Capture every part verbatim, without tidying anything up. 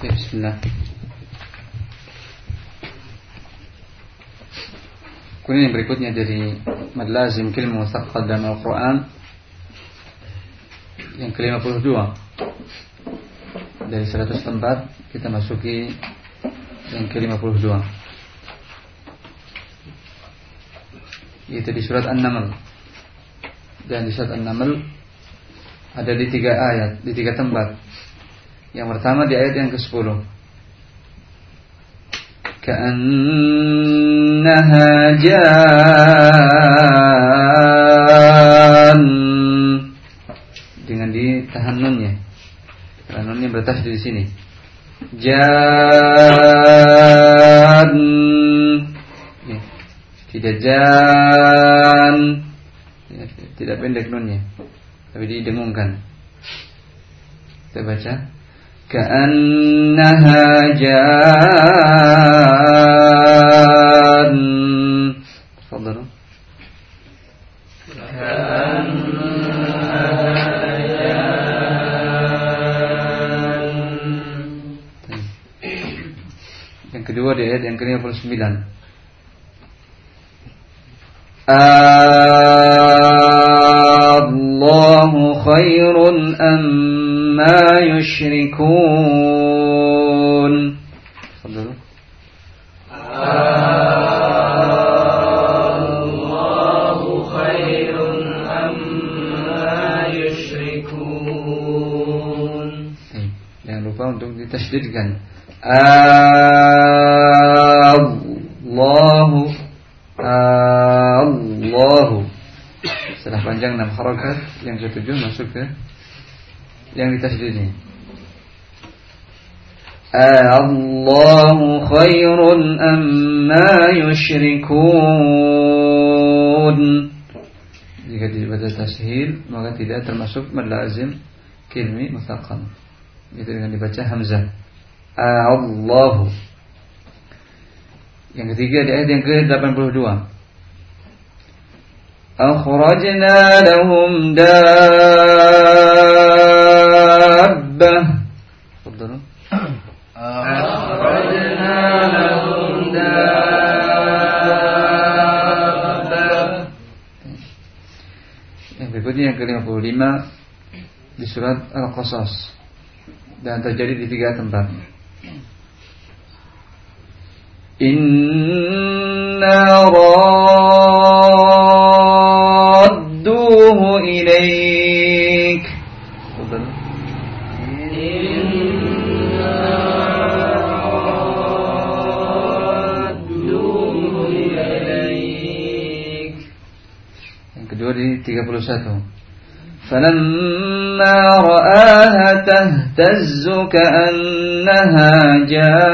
Bismillah. Kemudian yang berikutnya dari mad lazim kalimah mutsaqqal dalam Al-Quran yang ke lima puluh dua. Dari seratus tempat kita masuki yang ke lima puluh dua, yaitu di surat An-Naml. Dan di surat An-Naml ada di tiga ayat, di tiga tempat. Yang pertama di ayat yang ke sepuluh, Ka'annaha jan, dengan ditahan nunnya, karena nunnya bertasydid di sini. Jan, ya, tidak jan, ya, tidak pendek nunnya, tapi didengungkan. Kita baca, Ka'annaha jan. Tafadhalu. Yang kedua di ayat yang ke lima puluh sembilan. Allahu khairun amma yushrikun. Tafadhalu. Allahu khairun amma yushrikun. Jangan lupa untuk ditasydidkan. Allahu Allahu. Setelah panjang enam harakat, yang ketujuh masuk ke yang ditasydidnya. Allahu khairun amma yushrikun. Jika dibaca tashil maka tidak termasuk mad lazim kalimah mutsaqqal. Itu dengan dibaca hamzah. Allahu. Yang ketiga di ayat yang ke delapan puluh dua. Akhrajna lahum dabbah. Tafadhalu. Akhrajna lahum dabbah. Yang berikutnya yang ke lima puluh lima di surat Al-Qasas, dan terjadi di tiga tempat. Inna radduhu ilaik. Inna radduhu ilaik. Yang kedua di tiga puluh satu. Falamma ra'aha tahtazzu ka'annaha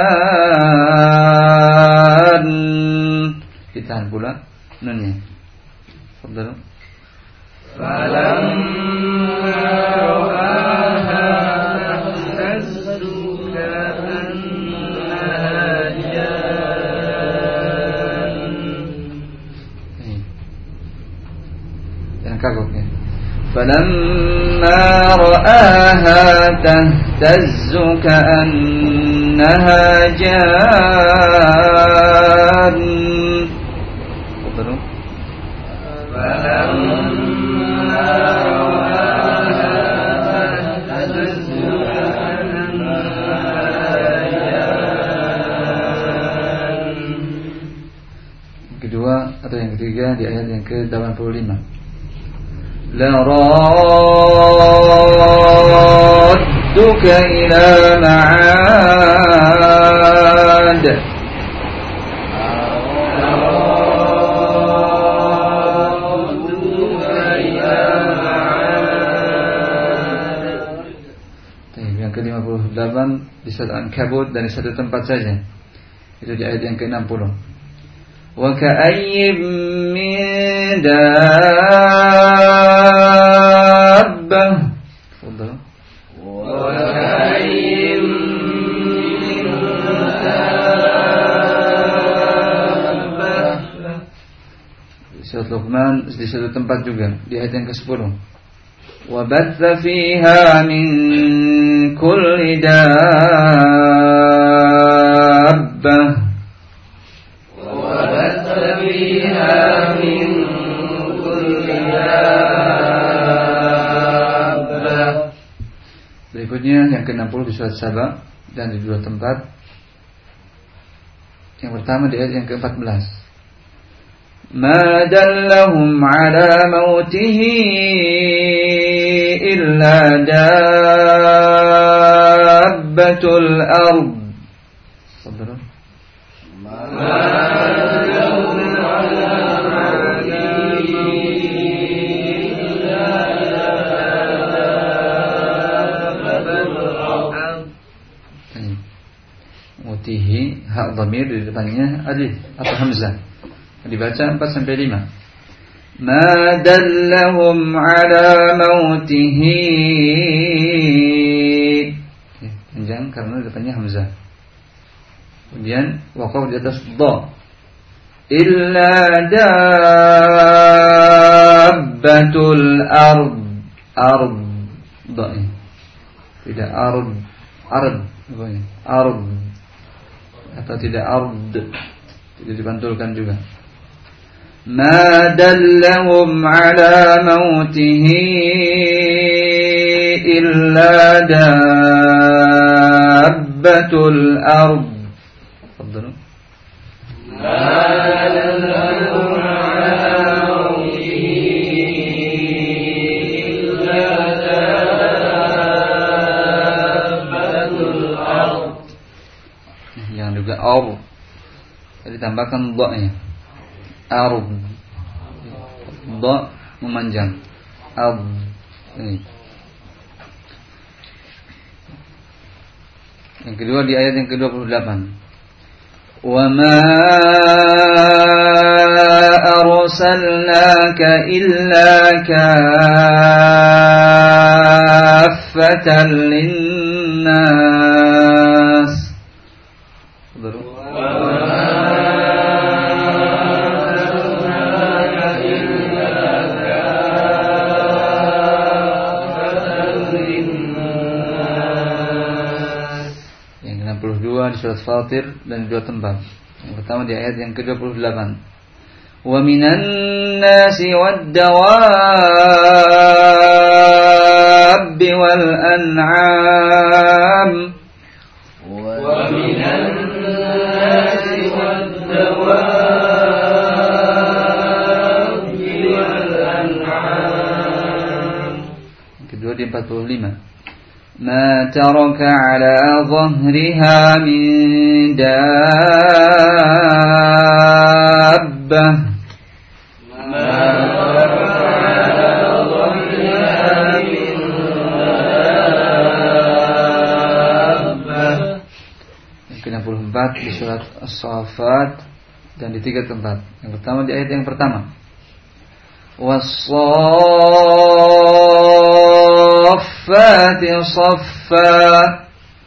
jan. Ditahan pula nunnya. Tafadhalu. Falamma ra'aha tahtazzu ka'annaha jan. Jangan kagok ya. فلما رآها تهتز كأنها جان. فلما رآها تهتز كأنها جان. Kedua atau yang ketiga di ayat yang ke delapan puluh lima. لَرَادُّكَ إِلَى مَعَادٍ. Yang ke lima puluh delapan di surat Al-Ankabut dan di satu tempat saja. Itu di ayat yang ke enam puluh. وَكَأَيٍّ مِّن دَابَّةٍ. تفضل. وَكَأَيٍّ مِّن دَابَّةٍ. Surat Luqman di satu tempat juga di ayat yang ke sepuluh. وَبَثَّ فِيهَا مِن كُلِّ دَابَّةٍ. Berikutnya yang ke enam puluh di surat Saba dan di dua tempat. Yang pertama di ayat yang ke empat belas. Ma dallahum ala mautihi illa dabbatul ard. Saudara. Ma dallahum ala mutihi, hak dhamir di depannya alif atau hamzah. Dibaca empat sampai lima. Ma dallahum ala mautihi. Panjang karena di depannya hamzah. Kemudian waqaf di atas dha. Illa dabbatul ard. Ard. Dha. Tidak ard. Ard. Ard. Atau tidak ard, tidak dipantulkan juga. Ma dallahum ala mautihi illa dabbatul ard. Tafadhalu. Ma dallahum ala mautihi illa dabbatul ard. Yang juga ard, ditambahkan dha-nya. Ard, dha memanjang. Ard. Ini. Yang kedua di ayat yang ke dua puluh delapan. Wa ma arsalnaka illa kaffatan lin-nas. Di surat Fatir dan dua tempat. Yang pertama di ayat yang ke dua puluh delapan. Wa minan nasi wad-dawabbi wal an'am. Wa minan nasi wad-dawabbi wal an'am. Kedua di empat puluh lima. Ma taraka ala dhahriha min dabbah. Ma taraka ala dhahriha min dabbah. Yang ke enam puluh empat di surat As-Saffat dan di tiga tempat. Yang pertama di ayat yang pertama. Was-saffati saffa.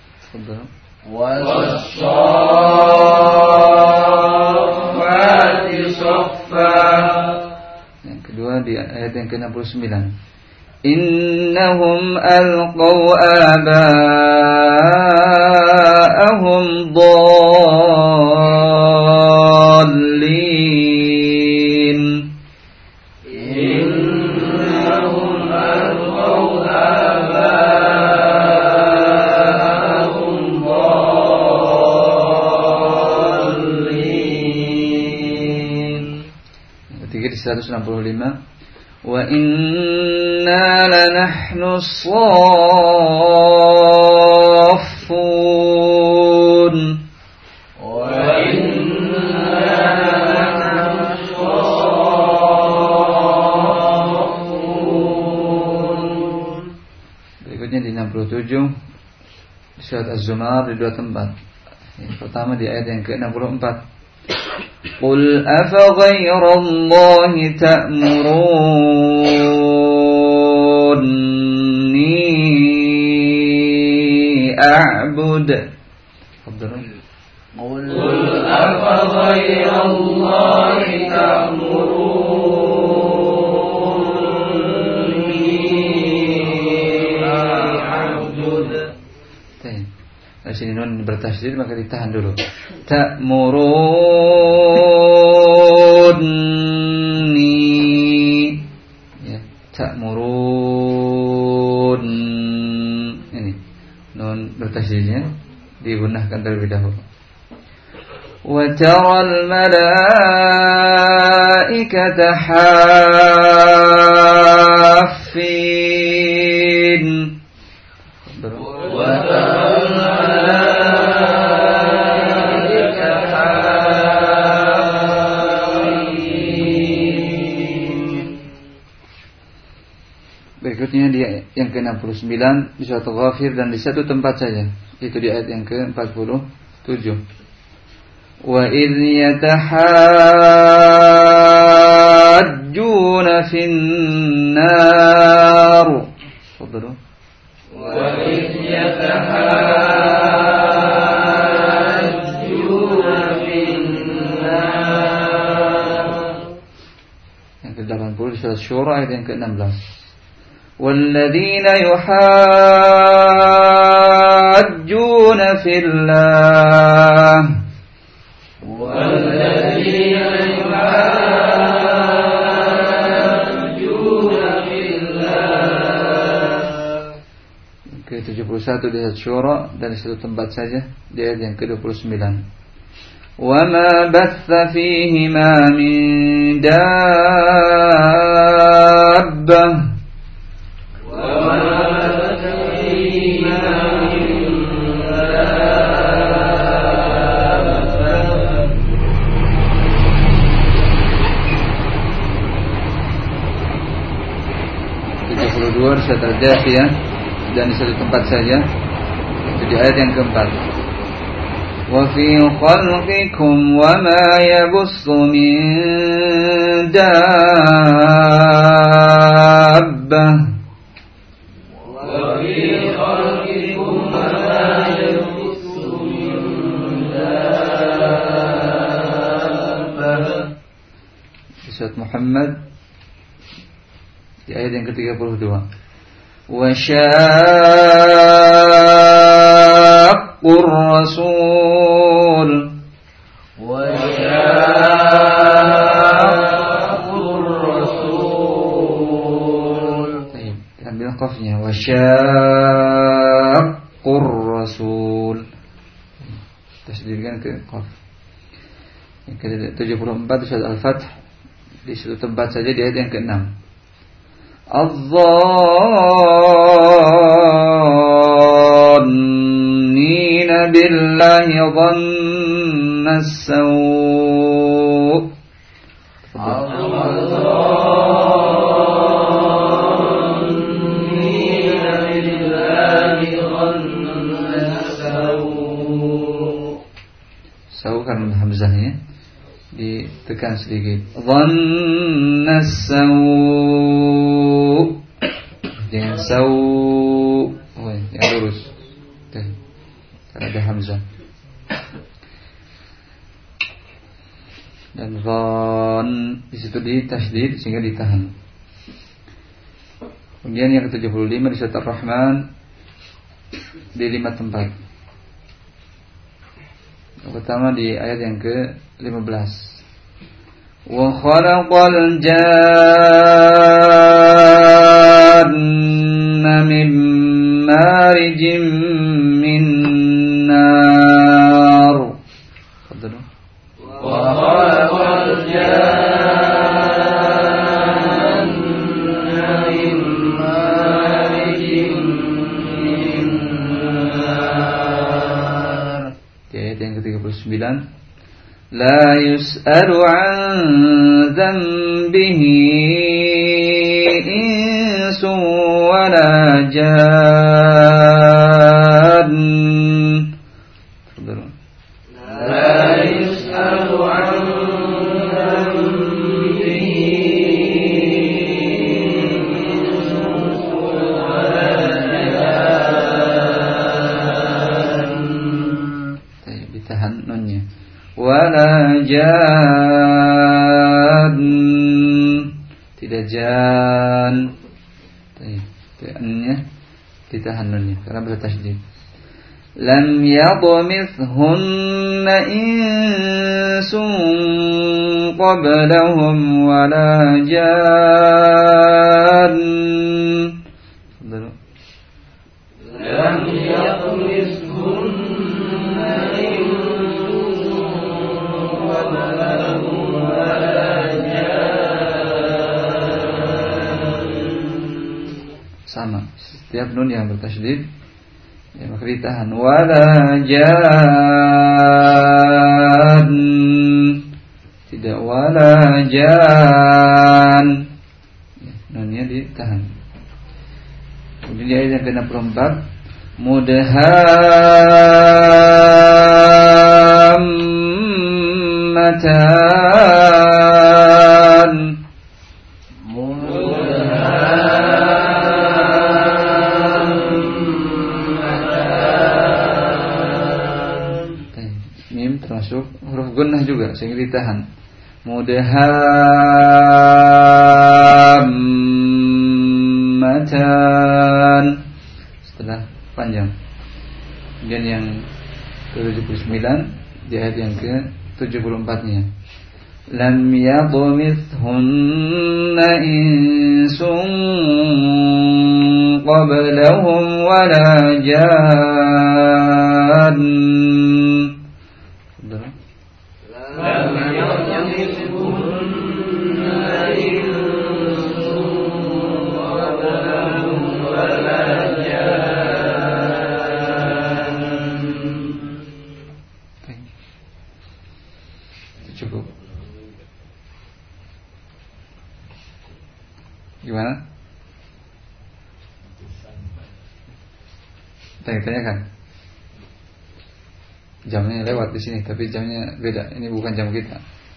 Was-saffati saffa. Yang kedua di ayat yang ke enam puluh sembilan. Innahum alqaw aba'ahum dhallin. seratus enam puluh lima. Wa inna lanahnu as-saffun. Wa inna lanahnu as-saffun. Berikutnya di enam puluh tujuh di surat Az-Zumar di dua tempat. Yang pertama di ayat yang ke enam puluh empat. Qul afa ghairallahi ta'muruni a'bud. Qul afa ghairallahi ta'muruni a'bud. Di sini nun bertasydid maka ditahan dulu. Ta'muruni, ya, ta'murun. Ini nun bertasydidnya digunakan terlebih dahulu. Wa taral malaikata haffin. Wa taral malaikata haffin. Berikutnya di yang ke enam puluh sembilan di surat Ghafir dan di satu tempat saja, itu di ayat yang ke empat puluh tujuh. Wa idh yatahajjuna fin nar. Fadlu. Wa idh yatahajjuna fin nar. Yang ke delapan puluh di surat Syura ayat yang ke enam belas. وَالَّذِينَ يُحَاجُّونَ فِي اللَّهِ وَالَّذِينَ يُحَاجُّونَ فِي اللَّهِ. ke tujuh puluh satu di ayat Syura dan di satu tempat saja di ayat yang ke dua puluh sembilan. وَمَا بَثَّ فِيهِمَا مِن دَابَّةٍ surat Al-Jathiyah dan di satu tempat saja, itu di ayat yang keempat. Wa fi khalqikum wa ma yabussu min dabbah. Wa fi khalqikum wa ma yabussu min dabbah. Di surat Muhammad di ayat yang ke tiga puluh dua. Wa syaqqur rasul wa syaqqur rasul. Baik, ambil qafnya wa syaqqur rasul. Tasdidkan ke qaf. Yang ke tujuh puluh empat di surat Al-Fath di satu tempat saja di ayat yang ke enam. Adh-dhannina billahi dhanna as-saw. Adh-dhannina billahi dhanna as-saw. Saw kan hamzahnya ditekan sedikit. Dhanna as-saw. Dengan saw, oh, yang lurus. Tuh, ada hamzah. Dan dhan di situ ditasydid sehingga ditahan. Kemudian yang ke tujuh puluh lima di surat Ar-Rahman di lima tempat. Yang pertama di ayat yang ke lima belas. Wa khalaqal janna min marijim min nar. Fadlu. Wa khalaqal janna min marijim min nar. Di ayat yang ke tiga puluh sembilan. La yus'alu an dhanbihi insun wa la jan. La yus'alu an dhanbihi insun wa la jan. Ditahan nunnya. Wala jan, tidak jan. T-nya ditahan nunnya karena bertasydid. Lam yadmithunna insun qablahum wala jan. Lam يطمثهن إنس قبلهم ولا جان. Sama, setiap nun yang bertasydid ya maka ditahan. Wala jan, tidak wala jan, ya, nunnya ditahan. Kemudian di ayat yang ke enam puluh empat, mudhammatan. Termasuk huruf gunnah juga sehingga ditahan. Mudhammatan setelah panjang. Kemudian yang ke tujuh puluh sembilan di ayat yang ke tujuh puluh empat-nya. Lam yadmithunna insun qablahum wala jan. Cukup. Gimana? Tanya-tanyakan. Jamnya lewat di sini, tapi jamnya beda. Ini bukan jam kita.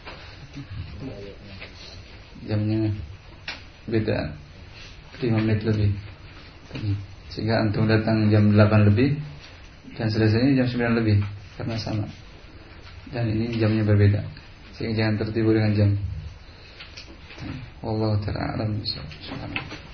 Jamnya beda lima menit lebih. Sehingga antum datang jam delapan lebih dan selesainya jam sembilan lebih karena sama. Dan ini jamnya berbeda. Sehingga jangan tertipu dengan jam. Wallahu ta'ala a'lam bishawab.